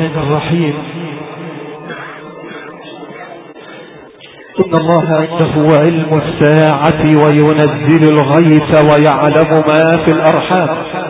الرحمن الرحيم. إن الله عنده علم الساعة وينزل الغيث ويعلم ما في الأرحام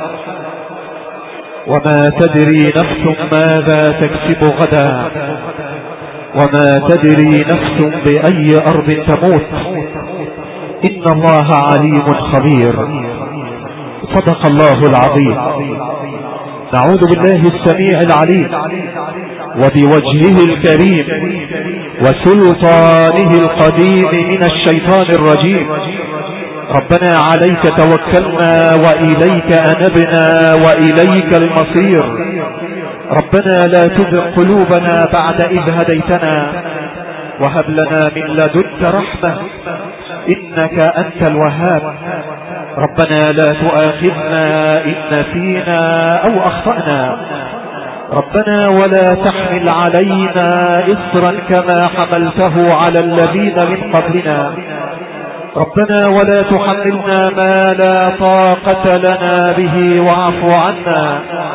وما تدري نفس ماذا تكسب غدا وما تدري نفس بأي أرض تموت. إن الله عليم خبير. صدق الله العظيم. نعوذ بالله السميع العليم وبوجهه الكريم وسلطانه القديم من الشيطان الرجيم. ربنا عليك توكلنا وإليك أنبنا وإليك المصير. ربنا لا تزغ قلوبنا بعد إذ هديتنا وهب لنا من لدنك رحمة إنك أنت الوهاب. ربنا لا تؤاخذنا إن نسينا أو أخطأنا. ربنا ولا تحمل علينا إصرا كما حملته على الذين من قبلنا. ربنا ولا تحملنا ما لا طاقة لنا به واعف عنا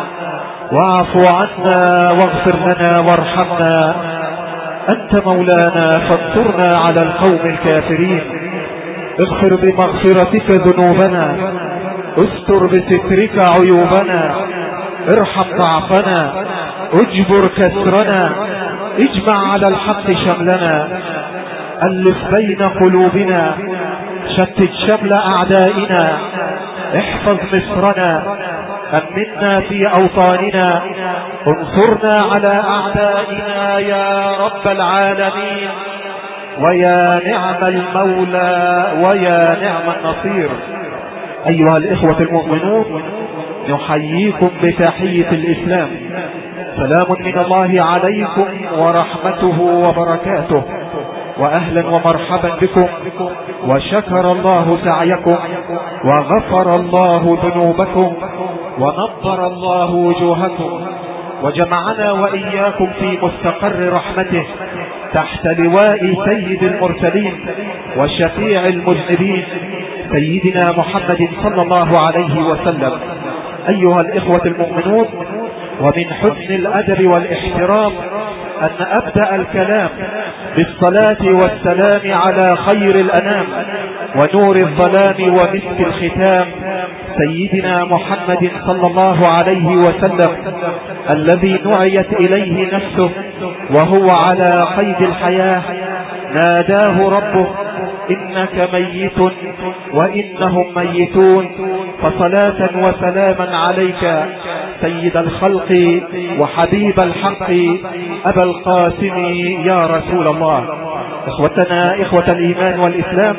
واغفر لنا وارحمنا. أنت مولانا فانصرنا على القوم الكافرين. اغفر بمغفرتك ذنوبنا، استر بسترك عيوبنا، ارحم ضعفنا، اجبر كسرنا، اجمع على الحق شملنا، ألف بين قلوبنا، شتت شمل أعدائنا، احفظ مصرنا، أمنا في أوطاننا، انصرنا على أعدائنا يا رب العالمين. ويا نعم المولى ويا نعم النصير. أيها الإخوة المؤمنون، نحييكم بتحية الإسلام. سلام من الله عليكم ورحمته وبركاته، وأهلا ومرحبا بكم، وشكر الله سعيكم، وغفر الله ذنوبكم، ونظر الله وجوهكم، وجمعنا وإياكم في مستقر رحمته تحت لواء سيد المرسلين وشفيع المذنبين سيدنا محمد صلى الله عليه وسلم. أيها الإخوة المؤمنون، ومن حسن الأدب والاحترام أن أبدأ الكلام بالصلاة والسلام على خير الأنام ونور الظلام ومسك الختام سيدنا محمد صلى الله عليه وسلم، الذي نعيت إليه نفسه وهو على قيد الحياة. ناداه ربه إنك ميت وإنهم ميتون، فصلاة وسلاما عليك سيد الخلق وحبيب الحق أبا القاسم يا رسول الله. إخوتنا إخوة الإيمان والإسلام،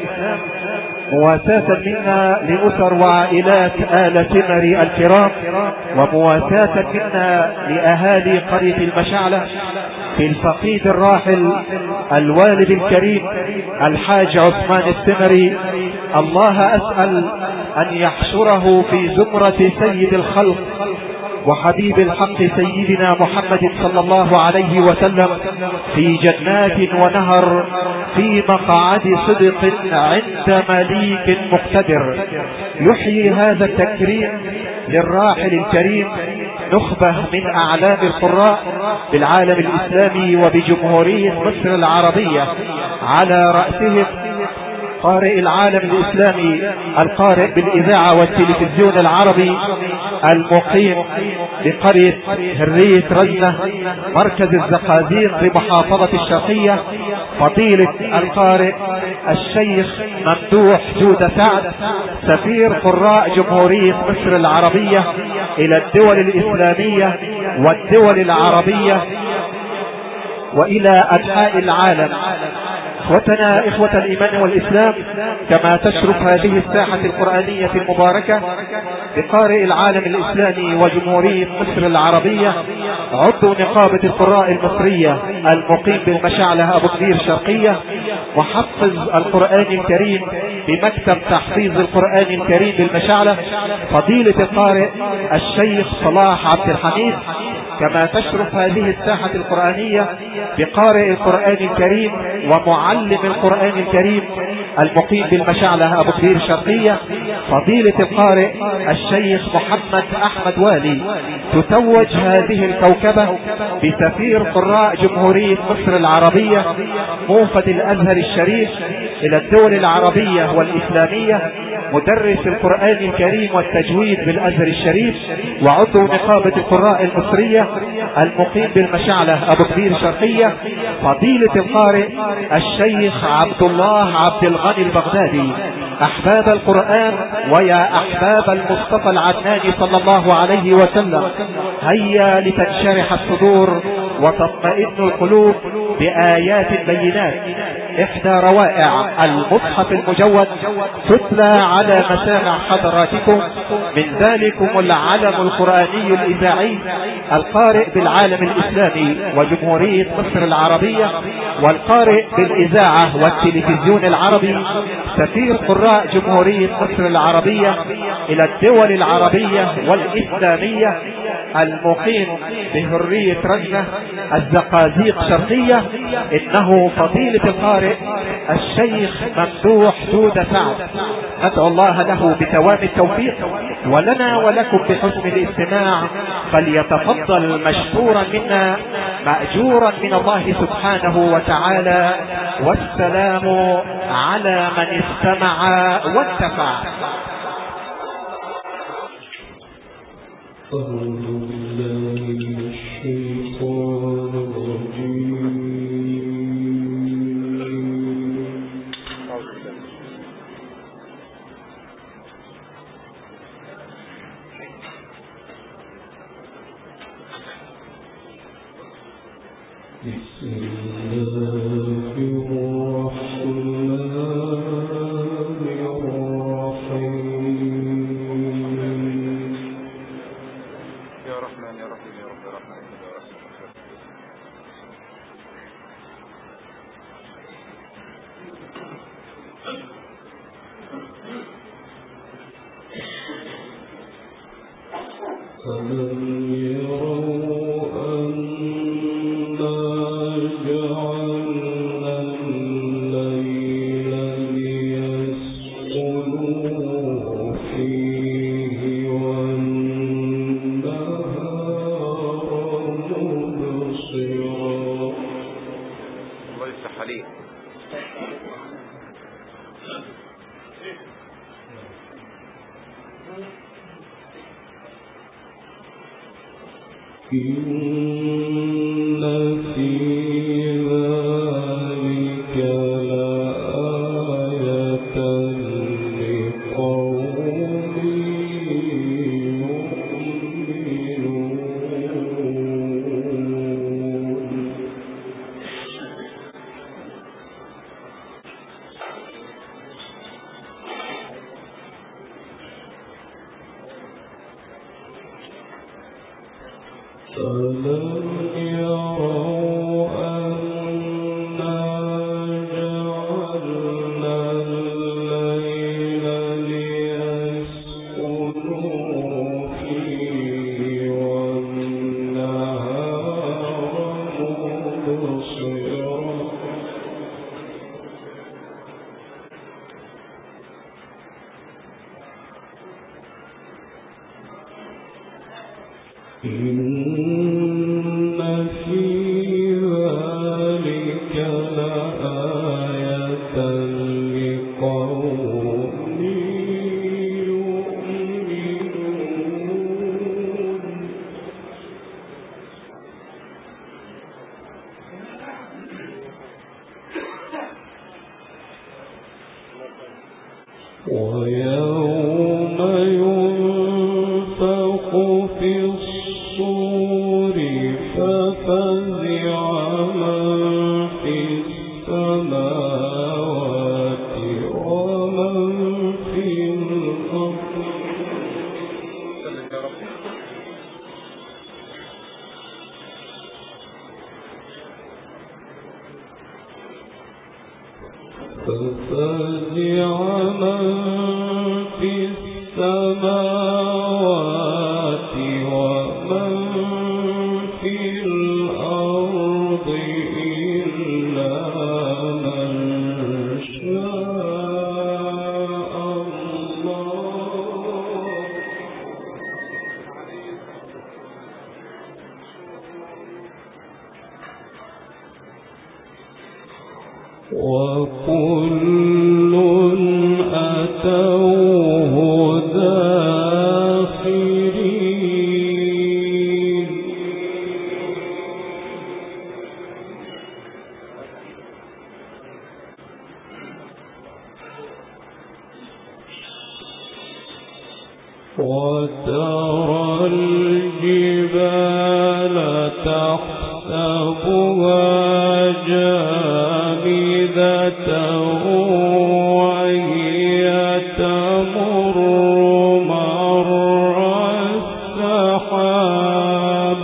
مواساة منا لأسر وعائلات آل سمر الكرام، ومواساة منا لأهالي قرية المشعلة في الفقيد الراحل الوالد الكريم الحاج عثمان السمري. الله أسأل أن يحشره في زمرة سيد الخلق وحبيب الحق سيدنا محمد صلى الله عليه وسلم في جنات ونهر في مقعد صدق عند مليك مقتدر. يحيي هذا التكريم للراحل الكريم نخبة من أعلام القراء بالعالم الإسلامي وبجمهورية مصر العربية، على رأسهم قارئ العالم الإسلامي القارئ بالإذاعة والتلفزيون العربي المقيم بقرية هرية رزنة مركز الزقازيق بمحافظة الشرقية، فضيلة القارئ الشيخ ممدوح جودة سعد، سفير قراء جمهورية مصر العربية إلى الدول الإسلامية والدول العربية وإلى أنحاء العالم. إخوتنا إخوة الإيمان والإسلام، كما تشرف هذه الساحة القرآنية المباركة بقارئ العالم الإسلامي وجمهورية مصر العربية عضو نقابة القراء المصرية المقيم بالمشعلة أبو كبير شرقية، محفظ القرآن الكريم بمكتب تحفيظ القرآن الكريم بالمشعلة فضيلة القارئ الشيخ صلاح عبد الحميد. كما تشرف هذه الساحة القرآنية بقارئ القرآن الكريم ومعلم معلم القرآن الكريم المقيم بالمشعلة أبو كبير الشرقية فضيلة القارئ الشيخ محمد أحمد والي تتوج هذه الكوكبة بسفير قراء جمهورية مصر العربية موفد الأزهر الشريف إلى الدول العربية والإسلامية، مدرس القرآن الكريم والتجويد بالأزهر الشريف وعضو نقابة القراء المصرية المقيم بالمشعلة أبو كبير الشرقية فضيلة القارئ الشيخ عبد الله عبد الغني البغدادي. أحباب القرآن ويا أحباب المصطفى العدناني صلى الله عليه وسلم، هيا لتنشرح الصدور وتطمئن القلوب بآيات بينات. إحدى روائع المصحف المجود تتلى على مسامع حضراتكم، من ذلكم العلم القرآني الإذاعي القارئ بالعالم الإسلامي وجمهورية مصر العربية، والقارئ بالإذاعة والتلفزيون العربي سفير قراء جمهورية مصر العربية إلى الدول العربية والإسلامية المقيم بهرية رجنة الزقازيق شرقية، إنه فضيلة القارئ الشيخ ممدوح دودة سعد. ندعو الله له بتوام التوفيق ولنا ولكم بحسن الاستماع، فليتفضل مشكورا منا مأجورا من الله سبحانه وتعالى، والسلام على من استمع وانتفع. في الأرض إلا من وكل أتوه داخرين وترى الجبال تحسبها جامدة وهي تمر مر السحاب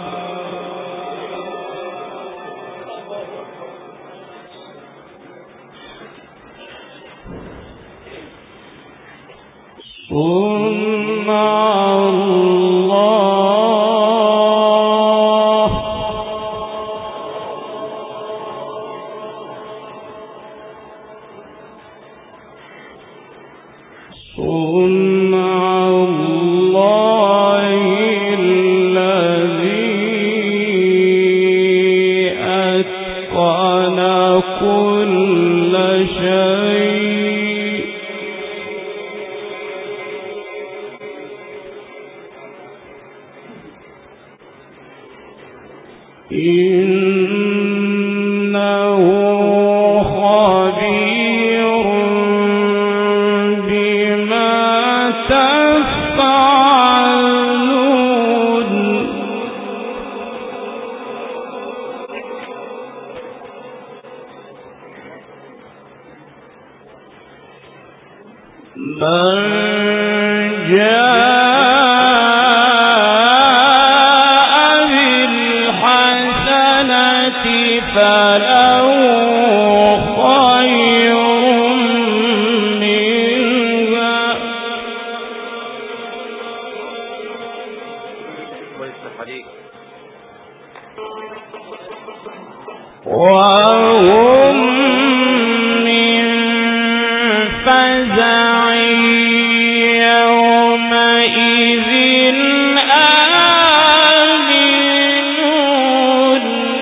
صنع الله صنع الله الذي أتقن كل شيء إنه خبير بما تفعلون من جاء بالحسنة فله خير منها وهم من فزع يومئذ آمنون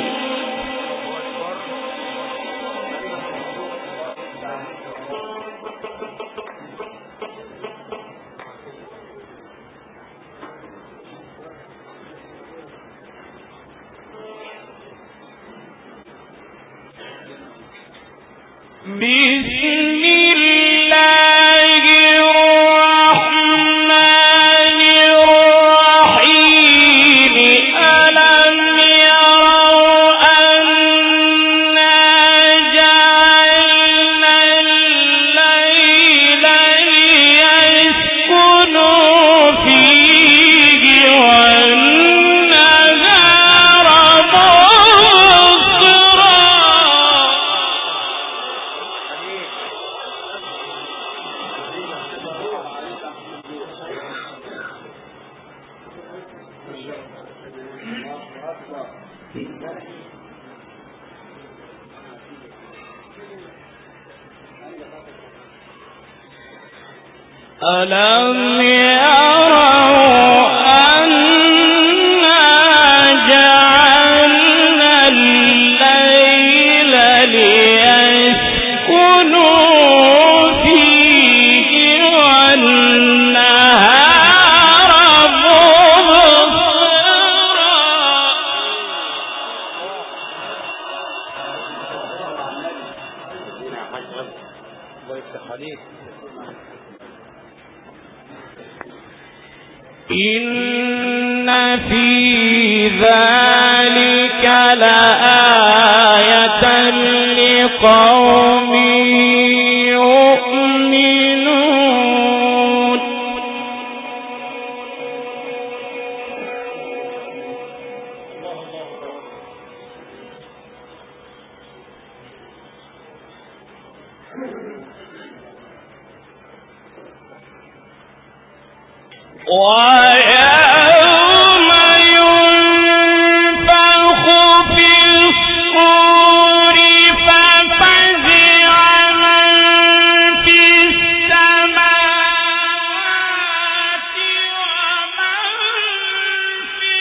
بسم الله الرحمن الرحيم ألم يروا أنا جعلنا الليل ليسكنوا فيه والنهار مبصرا ألم يروا أنا جعلنا الليل ليسكنوا فيه والنهار مبصرا إن في ذلك لآية لقوم يؤمنون ويوم ينفخ في الصور ففزع من في السماوات ومن في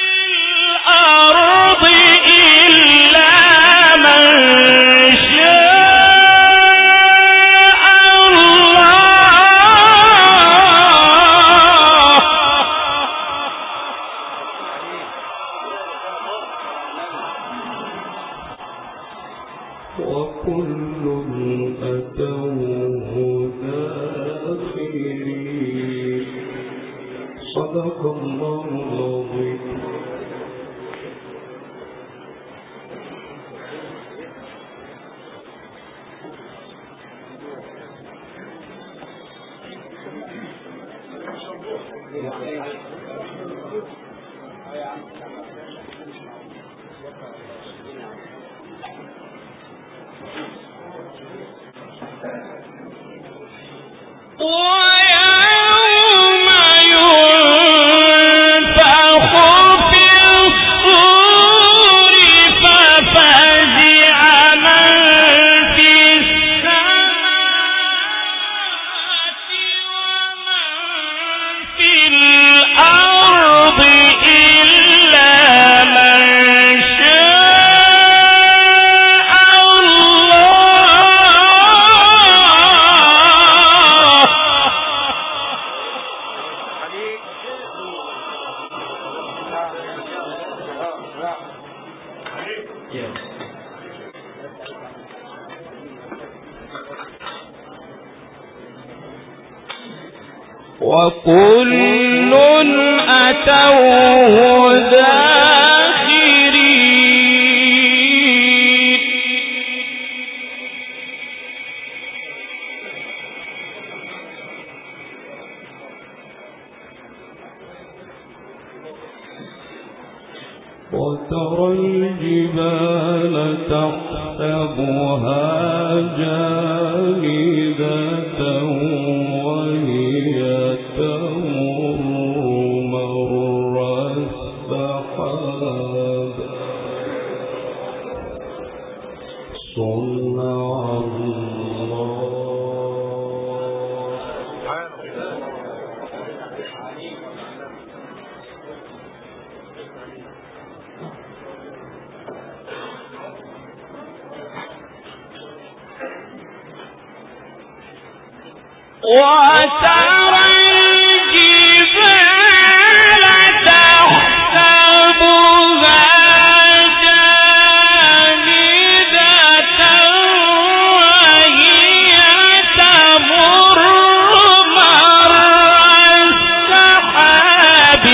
الأرض إلا من شاء وكل أتوه داخرين. صدق الله العظيم. وكل أتوه داخرين. وترى الجبال تحسبها جامدة وهي تمر مر السحاب. صنع الله. وترى الجبال تحسبها جامدة وهي تمر مر السحاب.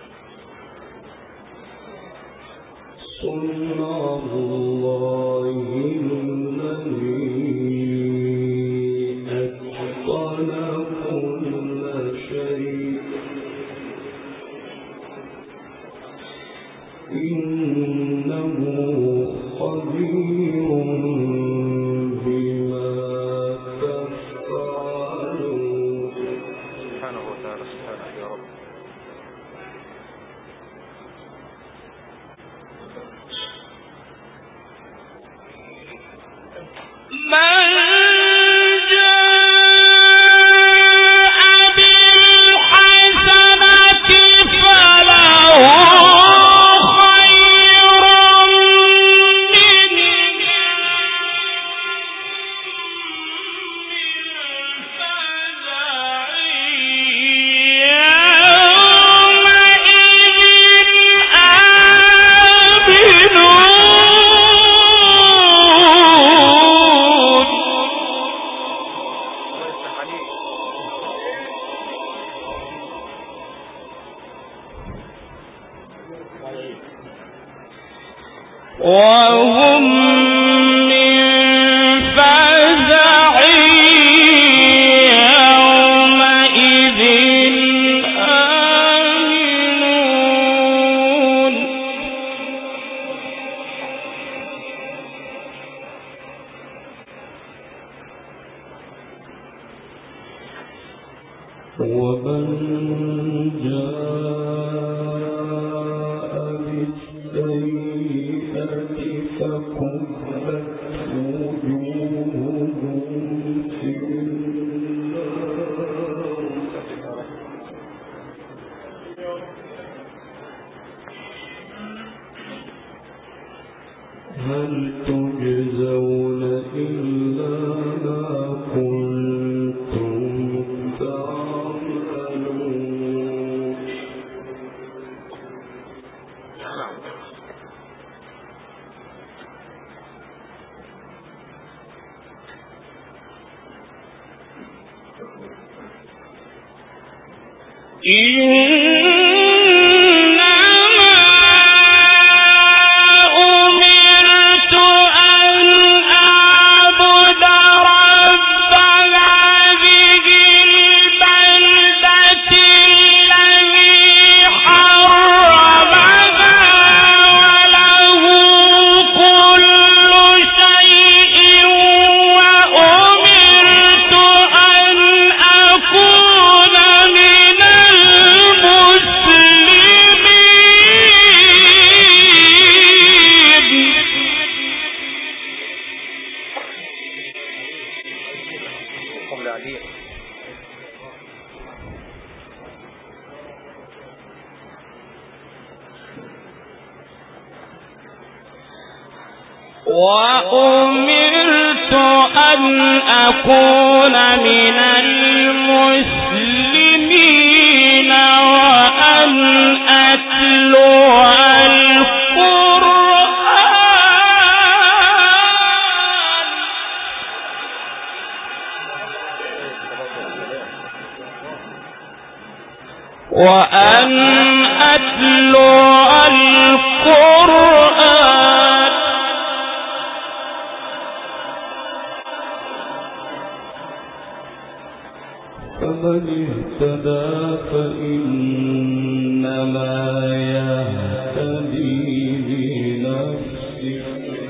صنع الله وهم من فزع يومئذ آمنون ومن جاء بالسيئة فكبت وجوههم في النار هل تجزون إلا ما كنتم تعملون أمرت أن أعبد رب هذه البلدة الذي حرمها وله كل شيء وأمرت أن أكون من وأمرت أن أكون من المسلمين وأن أتلو القرآن فمن اهتدى فإنما يهتدي لنفسه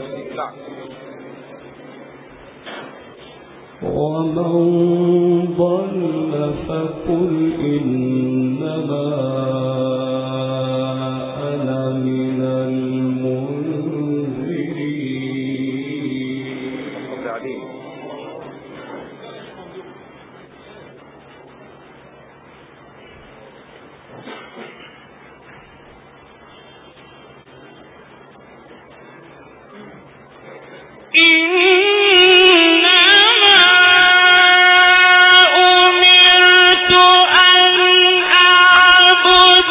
ومن ضل فقل إنما أنا من المنذرين أمرت أن أعبد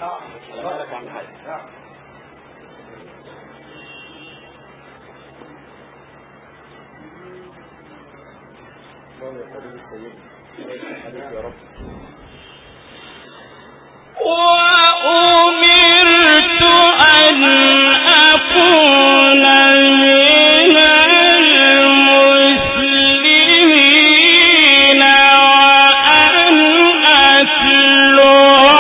وأمرت أن أكون من المسلمين وأن أتلو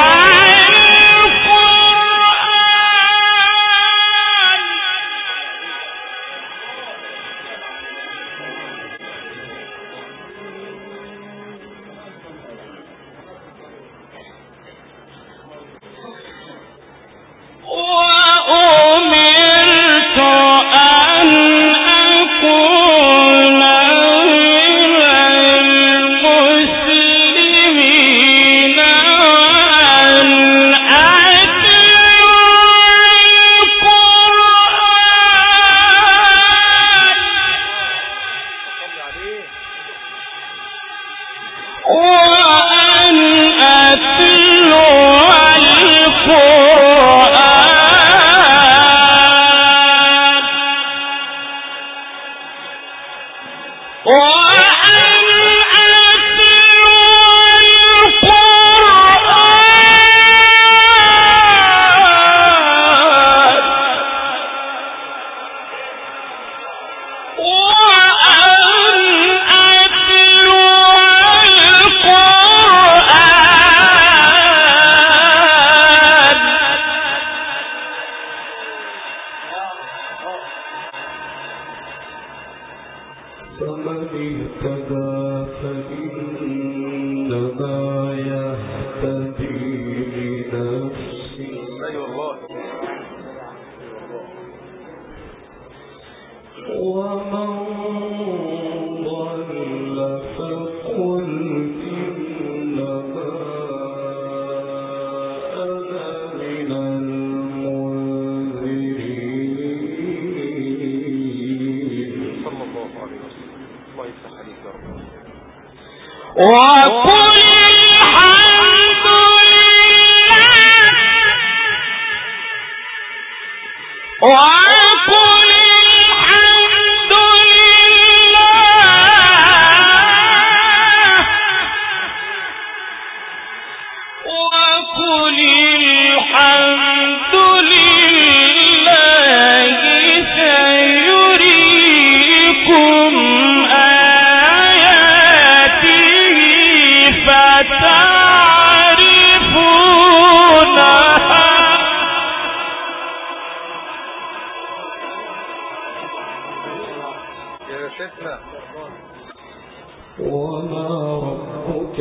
وما ربك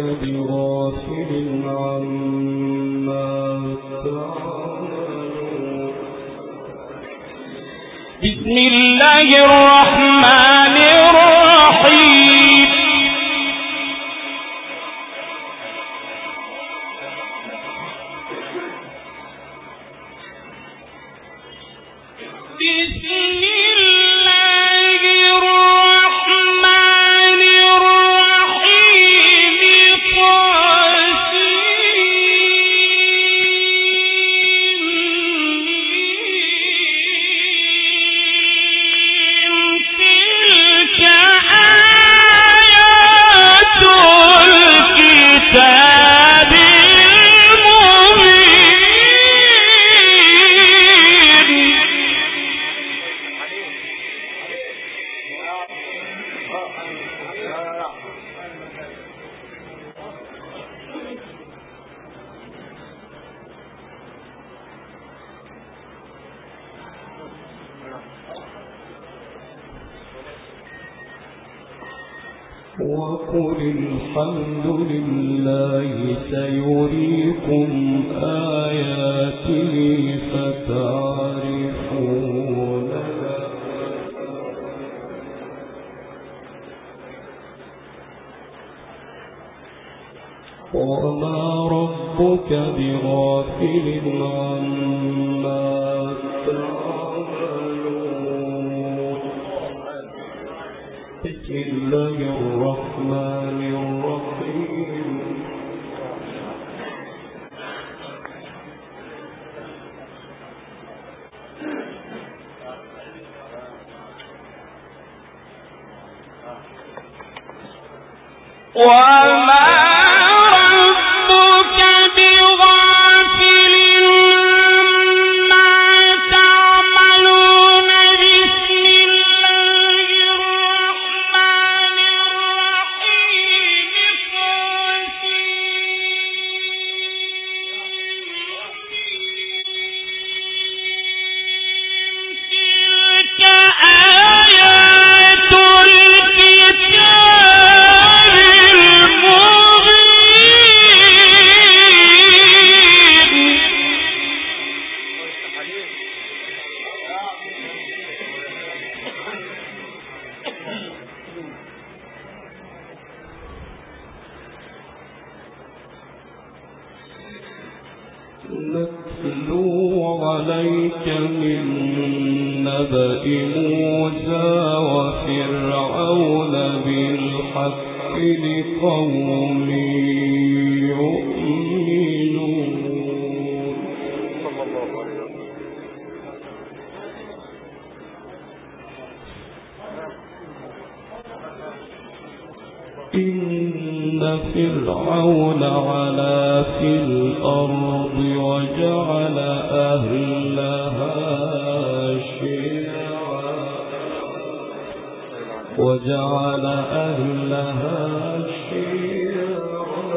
بغافل عما تعملون. بسم الله الرحمن الرحيم. وقل الحمد لله سيريكم آياته فتعرفونها وما ربك بغافل عما تعملون. بسم الله الرحمن الرحيم. نتلو عليك من نبأ موسى وفرعون بالحق لقوم يؤمنون. إن فرعون علا في الأرض وجعل أهلها شيعا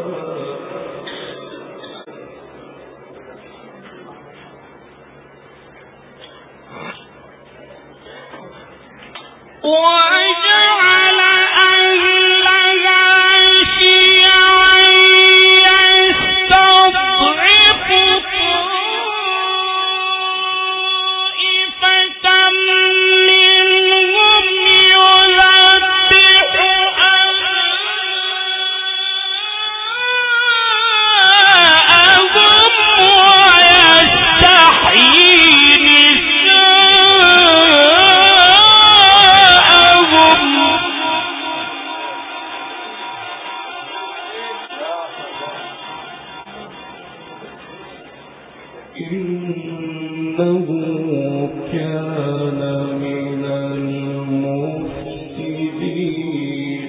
إنه كان من المفسدين.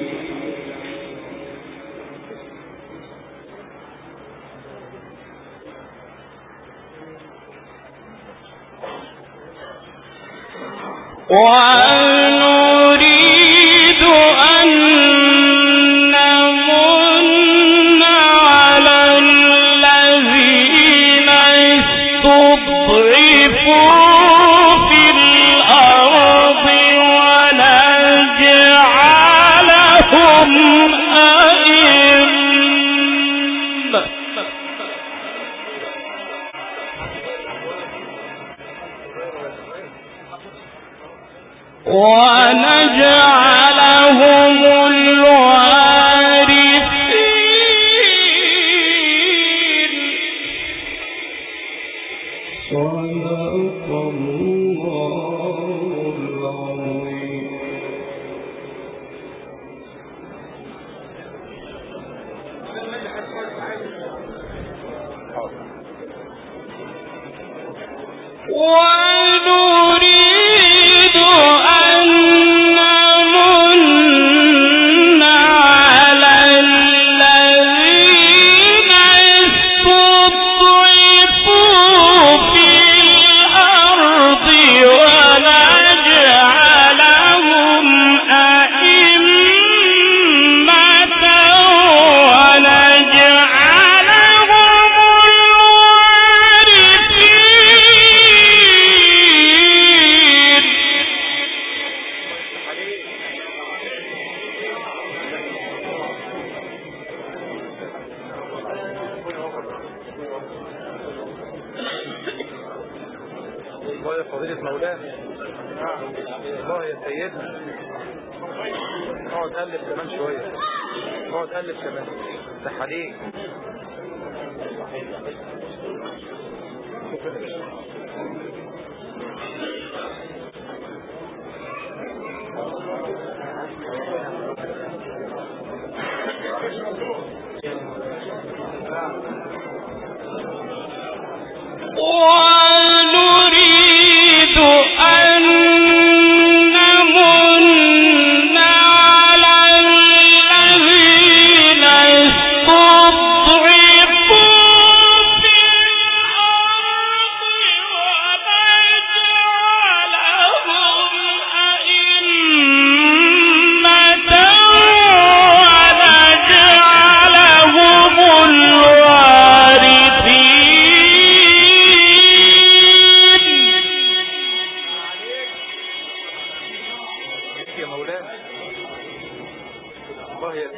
ونريد أن نمن على الذين استضعفوا في الأرض ونجعلهم أئمة ونجعلهم الوارثين. صدق الله العظيم. ونريد أن نمن على الذين استضعفوا في الأرض ونجعلهم أئمة ونجعلهم الوارثين. الله يا فضيلة مولانا، الله يا سيدنا، اقعد قلب كمان شوية، اقعد قلب كمان، ده حليق. ونريد أن نمن على الذين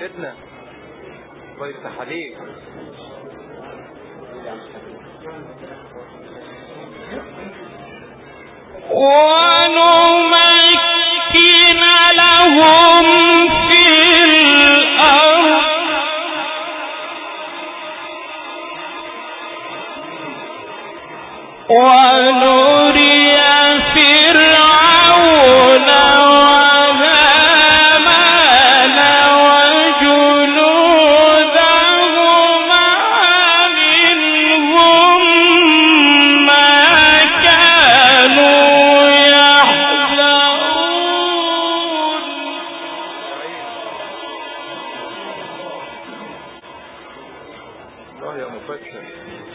سيدنا الله يفتح عليك. ونمكن لهم في الأرض ونري فرعون وهامان وجنودهما منهم ما كانوا يحذرون. الله يا مفكر.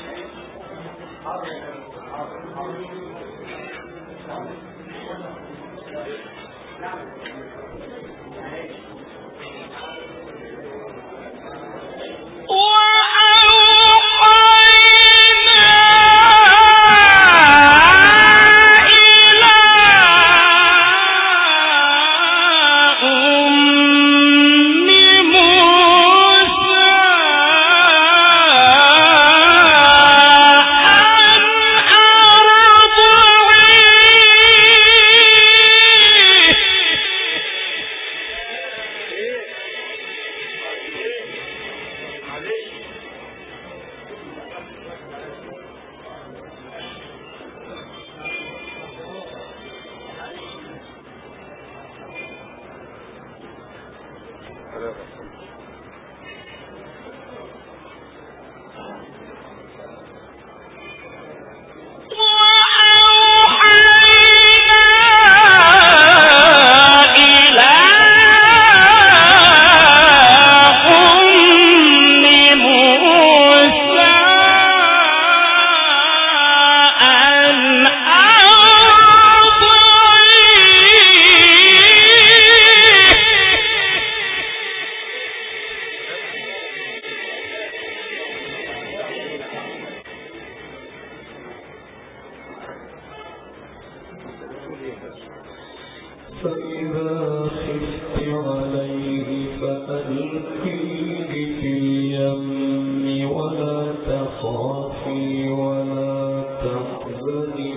فإذا خفت عليه فألقيه في اليم ولا تخافي ولا تحزني.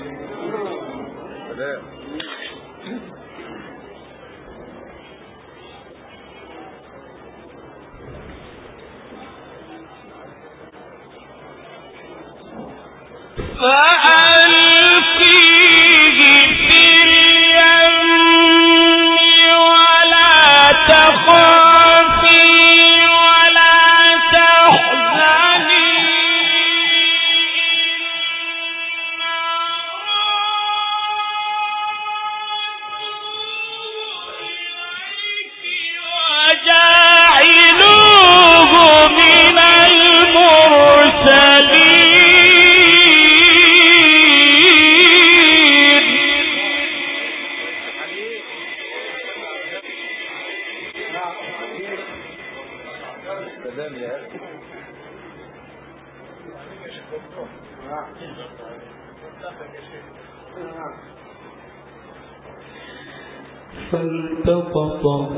فالتقطه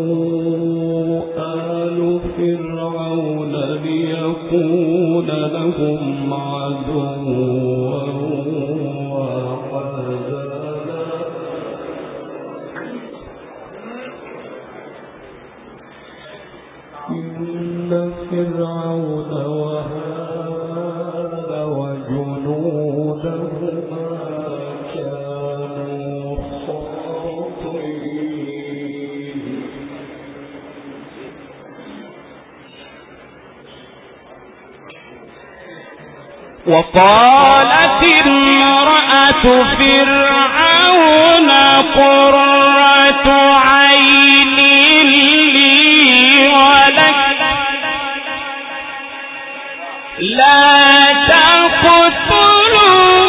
آل فرعون ليكون لهم عدوا وحزنا إن فرعون وهامان وجنودهما كانوا خاطئين. وقالت امرأة فرعون قرة عين لي ولك لا تقتلوا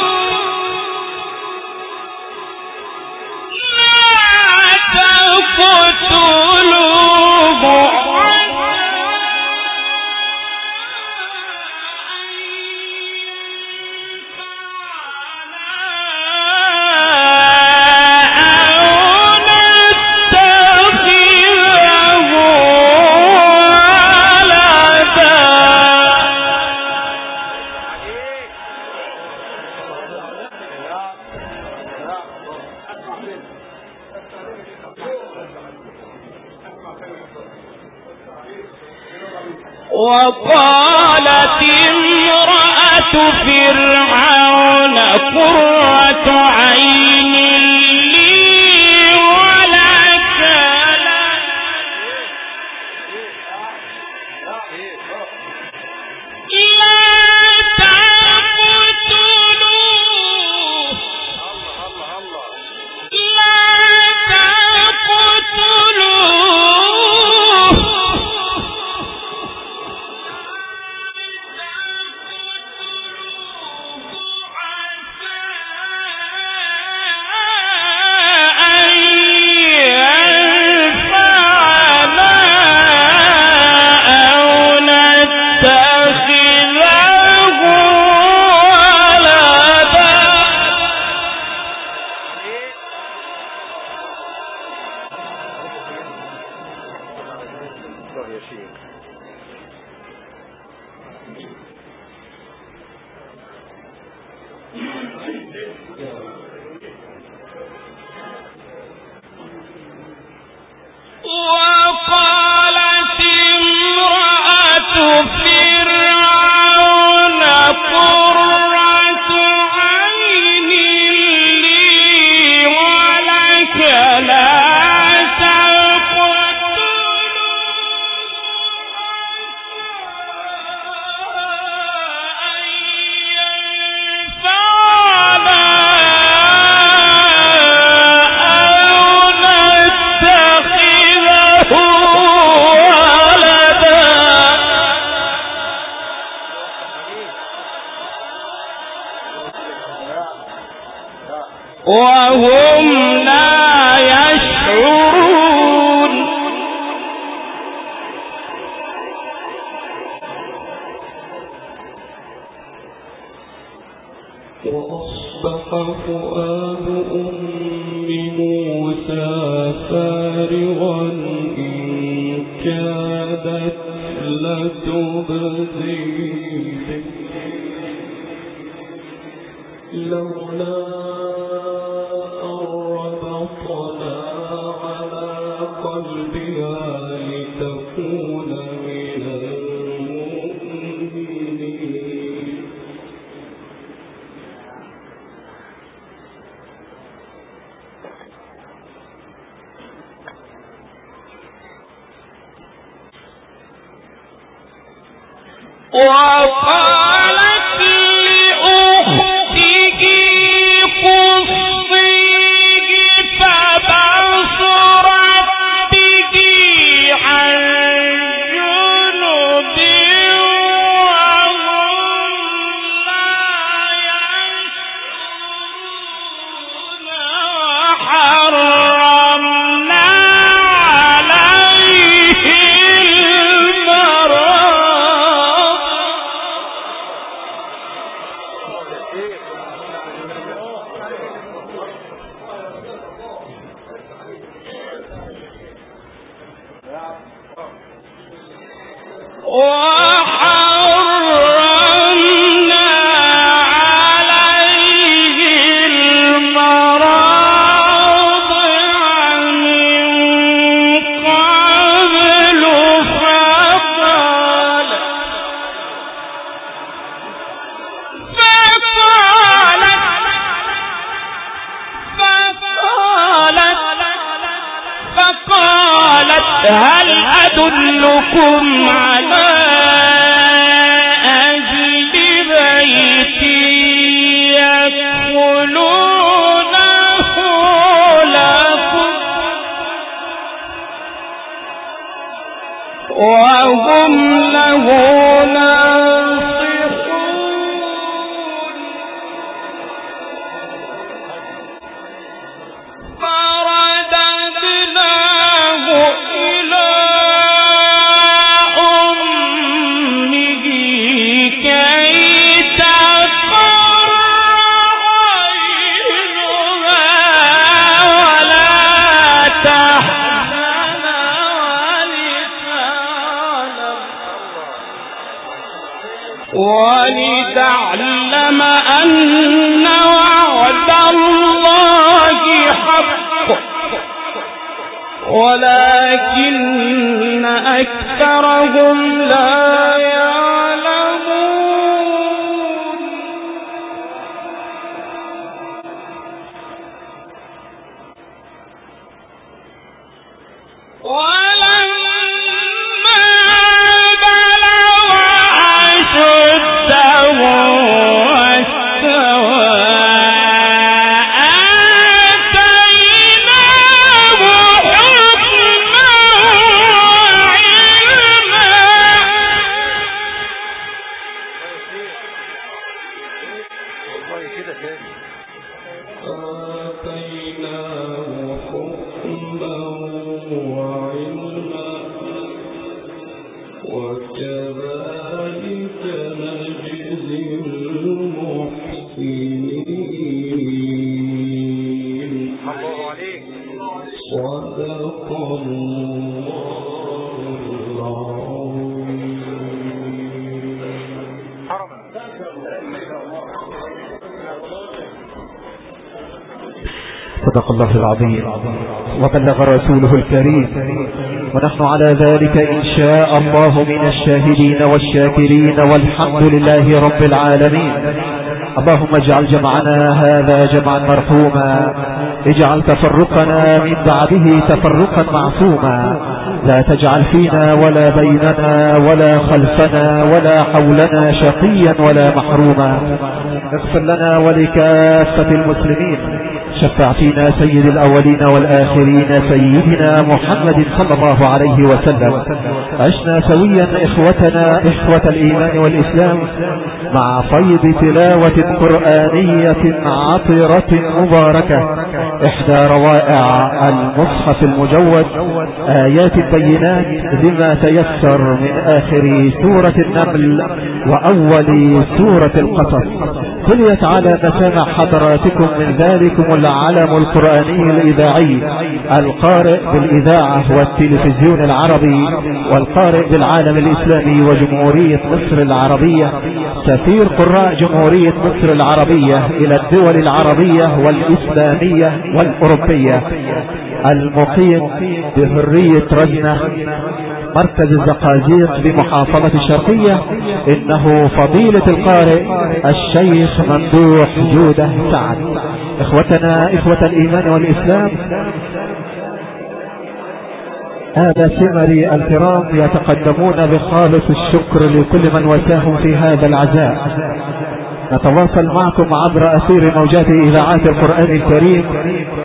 وقالت امرأة فرعون قرة عين لي ولك وهم لا يشعرون. وأصبح فؤاد أم موسى فارغا إن كادت لتبدي به لولا ربطنا على قلبها لتكون من المؤمنين. وقالت لأخته قصيه فبصرت به عن جنب وهم لا يشعرون. وحرمنا عليه هل أدلكم على أهل بيت يكفلونه لكم وهم له ناصحون. فرددناه إلى أمه كي تقر عينها ولا تحزن ولتعلم أن وعد الله حق ولكن أكثرهم لا كده تاني. آتيناه حكما وعلما وكذلك نجزي المحسنين. الله عليك. صدق الله العظيم. صدق الله العظيم وبلغ رسوله الكريم، ونحن على ذلك إن شاء الله من الشاهدين والشاكرين، والحمد لله رب العالمين. اللهم اجعل جمعنا هذا جمعا مرحوما، اجعل تفرقنا من بعده تفرقا معصوما، لا تجعل فينا ولا بيننا ولا خلفنا ولا حولنا شقيا ولا محروما. اغفر لنا ولكافة المسلمين، شفع فينا سيد الأولين والآخرين سيدنا محمد صلى الله عليه وسلم. عشنا سويا إخوتنا إخوة الإيمان والإسلام مع فيض تلاوة قرآنية عطرة مباركة، إحدى روائع المصحف المجود، آيات بينات لما تيسر من آخر سورة النمل وأول سورة القصص. تليت على مسامع حضراتكم من ذلكم العلم القرآني الإذاعي، القارئ بالإذاعة والتلفزيون العربي، والقارئ بالعالم الإسلامي وجمهورية مصر العربية، سفير قراء جمهورية مصر العربية إلى الدول العربية والإسلامية والأوروبية، المقيم بحرية رجنة مركز الزقازيق بمحافظة الشرقية، إنه فضيلة القارئ الشيخ ممدوح جودة سعد. إخوتنا إخوة الإيمان والإسلام، هذا سمري الكرام يتقدمون بخالص الشكر لكل من وساهم في هذا العزاء. نتواصل معكم عبر أثير موجات إذاعات القرآن الكريم